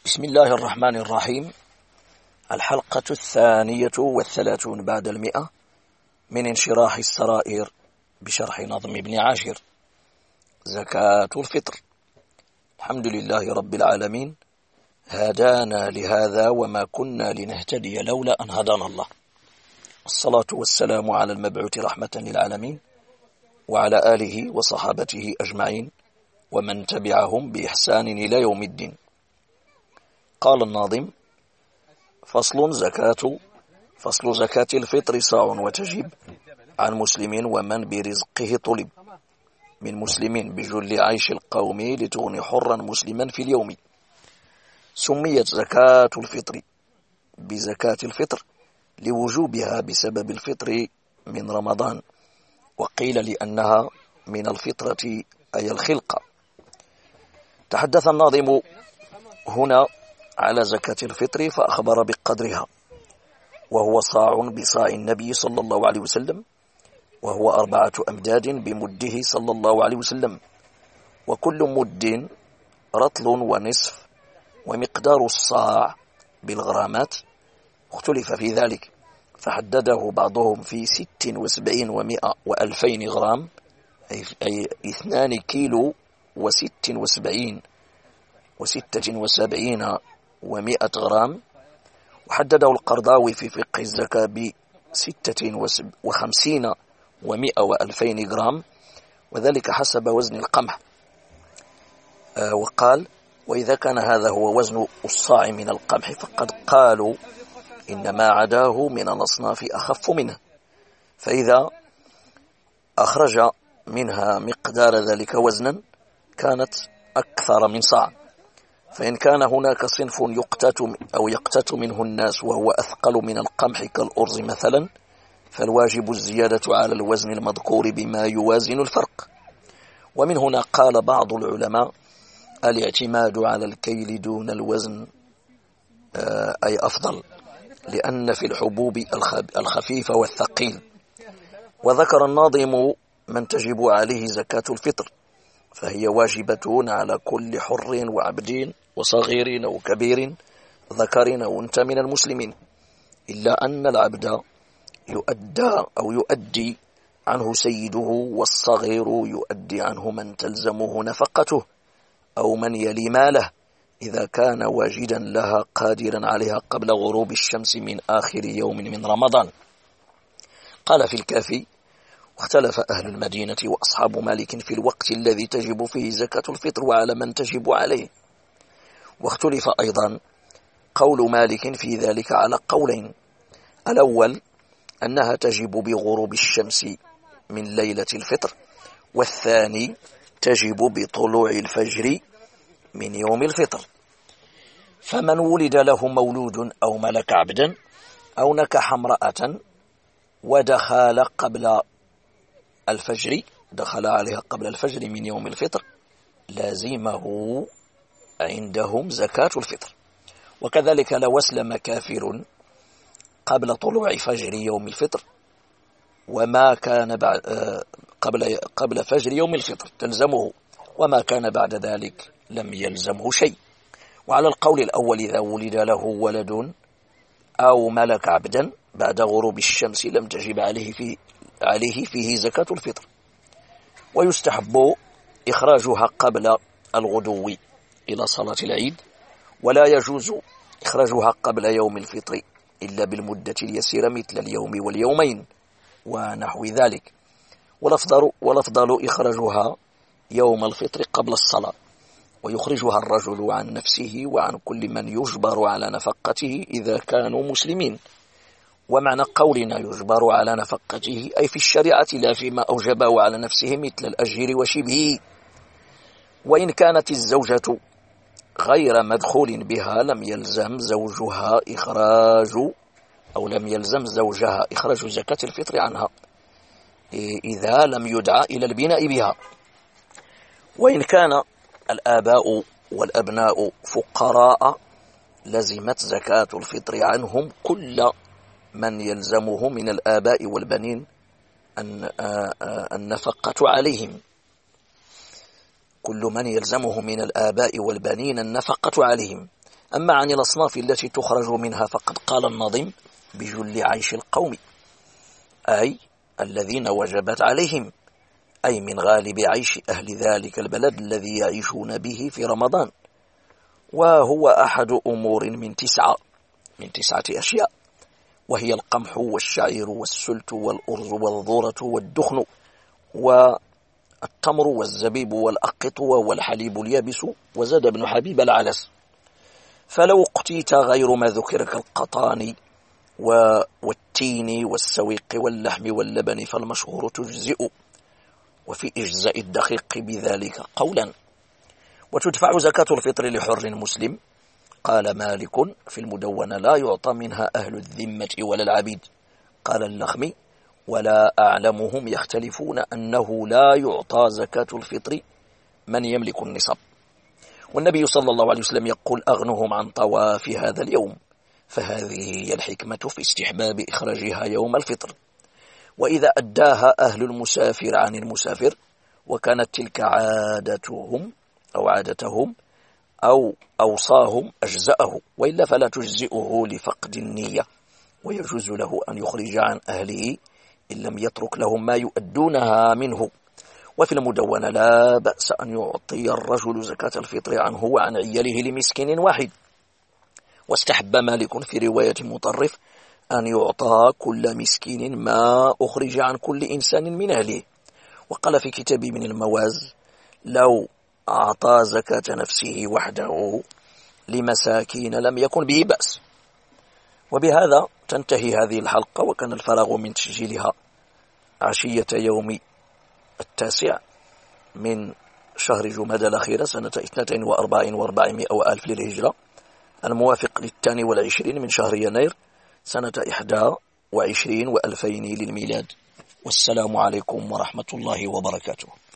بسم الله الرحمن الرحيم. الحلقة 32 بعد 100 من انشراح السرائر بشرح نظم ابن عاشر. زكاة الفطر. الحمد لله رب العالمين، هدانا لهذا وما كنا لنهتدي لولا أن هدانا الله. الصلاة والسلام على المبعوث رحمة للعالمين وعلى آله وصحابته أجمعين ومن تبعهم بإحسان إلى يوم الدين. قال الناظم: فصل زكاة الفطر صاع وتجب عن مسلم ومن برزقه طلب، من مسلم بجل عيش القوم لتغني حرا مسلما في اليوم. سميت زكاة الفطر بزكاة الفطر لوجوبها بسبب الفطر من رمضان، وقيل لأنها من الفطرة أي الخلقة. تحدث الناظم هنا على زكاة الفطر فأخبر بقدرها، وهو صاع بصاع النبي صلى الله عليه وسلم، وهو 4 أمداد بمده صلى الله عليه وسلم، وكل مد رطل ونصف، ومقدار الصاع بالغرامات اختلف في ذلك، فحدده بعضهم في 76 و100 و2000 غرام، أي 2 كيلو و76 و76 و100 غرام. وحدده القرضاوي في فقه الزكاة ب56 و100 و2000 غرام، وذلك حسب وزن القمح. وقال: وإذا كان هذا هو وزن الصاع من القمح فقد قالوا إن ما عداه من الأصناف أخف منه، فإذا أخرج منها مقدار ذلك وزنا كانت أكثر من صاع. فإن كان هناك صنف يقتات منه الناس وهو أثقل من القمح كالأرز مثلا، فالواجب الزيادة على الوزن المذكور بما يوازن الفرق. ومن هنا قال بعض العلماء: الاعتماد على الكيل دون الوزن أي أفضل، لأن في الحبوب الخفيف والثقيل. وذكر الناظم من تجب عليه زكاة الفطر، فهي واجبة على كل حر وعبد وصغير أو كبير ذكر أو أنثى من المسلمين، إلا أن العبد يؤدي عنه سيده، والصغير يؤدي عنه من تلزمه نفقته أو من يلي ماله إذا كان واجدا لها قادرا عليها قبل غروب الشمس من آخر يوم من رمضان. قال في الكافي: واختلف أهل المدينة وأصحاب مالك في الوقت الذي تجب فيه زكاة الفطر وعلى من تجب عليه. واختلف أيضا قول مالك في ذلك على قولين: الأول أنها تجب بغروب الشمس من ليلة الفطر، والثاني تجب بطلوع الفجر من يوم الفطر. فمن ولد له مولود أو ملك عبدا أو نكح امرأة ودخل عليها قبل الفجر من يوم الفطر لازمه عندهم زكاة الفطر. وكذلك لو أسلم كافر قبل طلوع فجر يوم الفطر وما كان قبل فجر يوم الفطر تلزمه، وما كان بعد ذلك لم يلزمه شيء. وعلى القول الأول إذا ولد له ولد أو ملك عبدا بعد غروب الشمس لم تجب عليه فيه زكاة الفطر، ويستحب إخراجها قبل الغدو إلى صلاة العيد، ولا يجوز إخراجها قبل يوم الفطر إلا بالمدة اليسيرة مثل اليوم واليومين ونحو ذلك. والأفضل إخراجها يوم الفطر قبل الصلاة، ويخرجها الرجل عن نفسه وعن كل من يجبر على نفقته إذا كانوا مسلمين. ومعنى قولنا يجبر على نفقته أي في الشريعة لا فيما أوجبه على نفسه مثل الأجير وشبهه. وإن كانت الزوجة غير مدخول بها لم يلزم زوجها إخراج زكاة الفطر عنها إذا لم يدعى إلى البناء بها. وإن كان الآباء والأبناء فقراء لزمت زكاة الفطر عنهم كل من يلزمه من الآباء والبنين النفقة عليهم، كل من يلزمه من الآباء والبنين النفقة عليهم، أما عن الأصناف التي تخرج منها فقد قال الناظم بجل عيش القوم، أي الذين وجبت عليهم، أي من غالب عيش أهل ذلك البلد الذي يعيشون به في رمضان، وهو أحد أمور من تسعة أشياء، وهي القمح والشعير والسلت والأرز والذرة والدخن والتمر والزبيب والأقط والحليب اليابس، وزاد ابن حبيب العلس. فلو اقتيت غير ما ذكر كالقطان والتين والسويق واللحم واللبن فالمشهور تجزئ، وفي إجزاء الدقيق بذلك قولا. وتدفع زكاة الفطر لحر مسلم، قال مالك في المدونة لا يعطى منها أهل الذمة ولا العبيد. قال اللخمي ولا أعلمهم يختلفون أنه لا يعطى زكاة الفطر من يملك النصاب. والنبي صلى الله عليه وسلم يقول أغنهم عن طواف هذا اليوم، فهذه هي الحكمة في استحباب إخراجها يوم الفطر. وإذا أداها أهل المسافر عن المسافر وكانت تلك عادتهم أو أوصاهم أجزأه، وإلا فلا تجزئه لفقد النية، ويجوز له أن يخرج عن أهله إن لم يترك لهم ما يؤدونها منه. وفي المدونة لا بأس أن يعطي الرجل زكاة الفطر عنه وعن عياله لمسكين واحد. واستحب مالك في رواية مطرف أن يعطى كل مسكين ما أخرج عن كل إنسان من أهله. وقال في كتاب من المواز لو أعطى زكاة نفسه وحده لمساكين لم يكن به بأس. وبهذا تنتهي هذه الحلقة، وكان الفراغ من تسجيلها عشية يوم 9 من شهر جمادى الأخيرة سنة 42 وألف للهجرة، الموافق 22 من شهر يناير سنة 21 و2000 للميلاد. والسلام عليكم ورحمة الله وبركاته.